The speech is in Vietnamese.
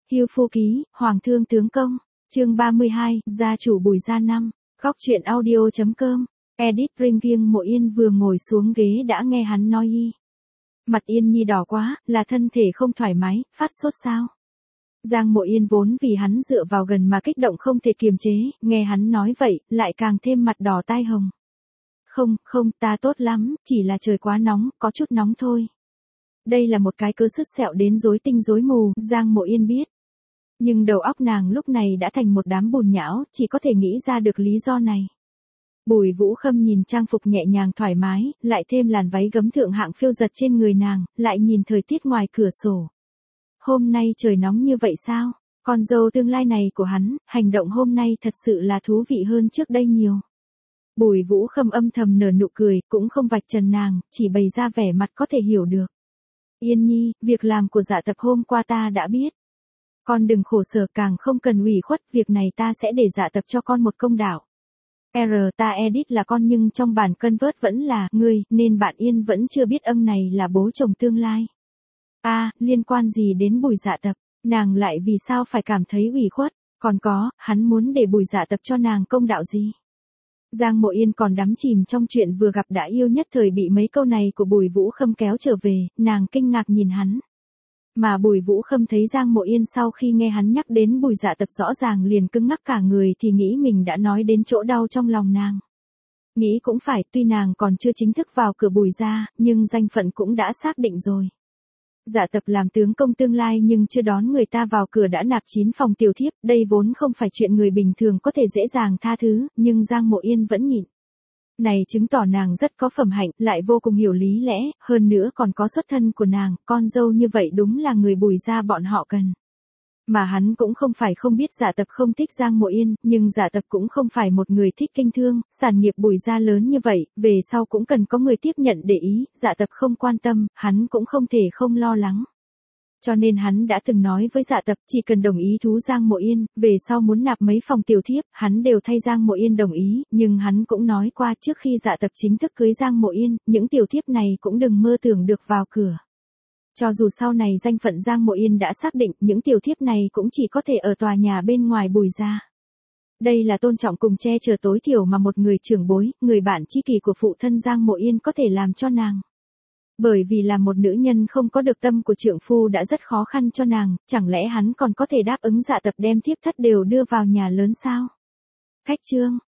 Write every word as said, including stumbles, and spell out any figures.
Hưu Phu Ký, Hoàng thương tướng công, chương ba mươi hai, gia chủ Bùi Gia Năm, góc truyện audio chấm com, edit Ring Kiêng Mộ Yên vừa ngồi xuống ghế đã nghe hắn nói y. Mặt Yên Nhi đỏ quá, là thân thể không thoải mái, phát sốt sao? Giang Mộ Yên vốn vì hắn dựa vào gần mà kích động không thể kiềm chế, nghe hắn nói vậy, lại càng thêm mặt đỏ tai hồng. Không, không, ta tốt lắm, chỉ là trời quá nóng, có chút nóng thôi. Đây là một cái cớ sứt sẹo đến rối tinh rối mù, Giang Mộ Yên biết. Nhưng đầu óc nàng lúc này đã thành một đám bùn nhão, chỉ có thể nghĩ ra được lý do này. Bùi Vũ Khâm nhìn trang phục nhẹ nhàng thoải mái, lại thêm làn váy gấm thượng hạng phiêu giật trên người nàng, lại nhìn thời tiết ngoài cửa sổ. Hôm nay trời nóng như vậy sao? Con dâu tương lai này của hắn, hành động hôm nay thật sự là thú vị hơn trước đây nhiều. Bùi Vũ Khâm âm thầm nở nụ cười, cũng không vạch trần nàng, chỉ bày ra vẻ mặt có thể hiểu được. Yên Nhi, việc làm của Dạ Tập hôm qua ta đã biết. Con đừng khổ sở, càng không cần ủy khuất, việc này ta sẽ để Dạ Tập cho con một công đạo. R ta edit là con nhưng trong bản cân vớt vẫn là ngươi, nên bạn Yên vẫn chưa biết ông này là bố chồng tương lai. A, à, liên quan gì đến Bùi Dạ Tập, nàng lại vì sao phải cảm thấy ủy khuất, còn có, hắn muốn để Bùi Dạ Tập cho nàng công đạo gì? Giang Mộ Yên còn đắm chìm trong chuyện vừa gặp đã yêu nhất thời bị mấy câu này của Bùi Vũ Khâm kéo trở về, nàng kinh ngạc nhìn hắn. Mà Bùi Vũ Khâm thấy Giang Mộ Yên sau khi nghe hắn nhắc đến Bùi Dạ Tập rõ ràng liền cứng ngắc cả người thì nghĩ mình đã nói đến chỗ đau trong lòng nàng. Nghĩ cũng phải, tuy nàng còn chưa chính thức vào cửa Bùi gia, nhưng danh phận cũng đã xác định rồi. Dạ Tập làm tướng công tương lai nhưng chưa đón người ta vào cửa đã nạp chín phòng tiểu thiếp, đây vốn không phải chuyện người bình thường có thể dễ dàng tha thứ, nhưng Giang Mộ Yên vẫn nhịn. Này chứng tỏ nàng rất có phẩm hạnh, lại vô cùng hiểu lý lẽ, hơn nữa còn có xuất thân của nàng, con dâu như vậy đúng là người Bùi gia bọn họ cần. Mà hắn cũng không phải không biết Dạ Tập không thích Giang Mộ Yên, nhưng Dạ Tập cũng không phải một người thích kinh thương, sản nghiệp Bùi gia lớn như vậy, về sau cũng cần có người tiếp nhận để ý, Dạ Tập không quan tâm, hắn cũng không thể không lo lắng. Cho nên hắn đã từng nói với Dạ Tập chỉ cần đồng ý thú Giang Mộ Yên, về sau muốn nạp mấy phòng tiểu thiếp, hắn đều thay Giang Mộ Yên đồng ý, nhưng hắn cũng nói qua trước khi Dạ Tập chính thức cưới Giang Mộ Yên, những tiểu thiếp này cũng đừng mơ tưởng được vào cửa. Cho dù sau này danh phận Giang Mộ Yên đã xác định, những tiểu thiếp này cũng chỉ có thể ở tòa nhà bên ngoài Bùi gia. Đây là tôn trọng cùng che chở tối thiểu mà một người trưởng bối, người bạn tri kỷ của phụ thân Giang Mộ Yên có thể làm cho nàng. Bởi vì là một nữ nhân không có được tâm của trượng phu đã rất khó khăn cho nàng, chẳng lẽ hắn còn có thể đáp ứng Dạ Tập đem thiếp thất đều đưa vào nhà lớn sao? Khách chương,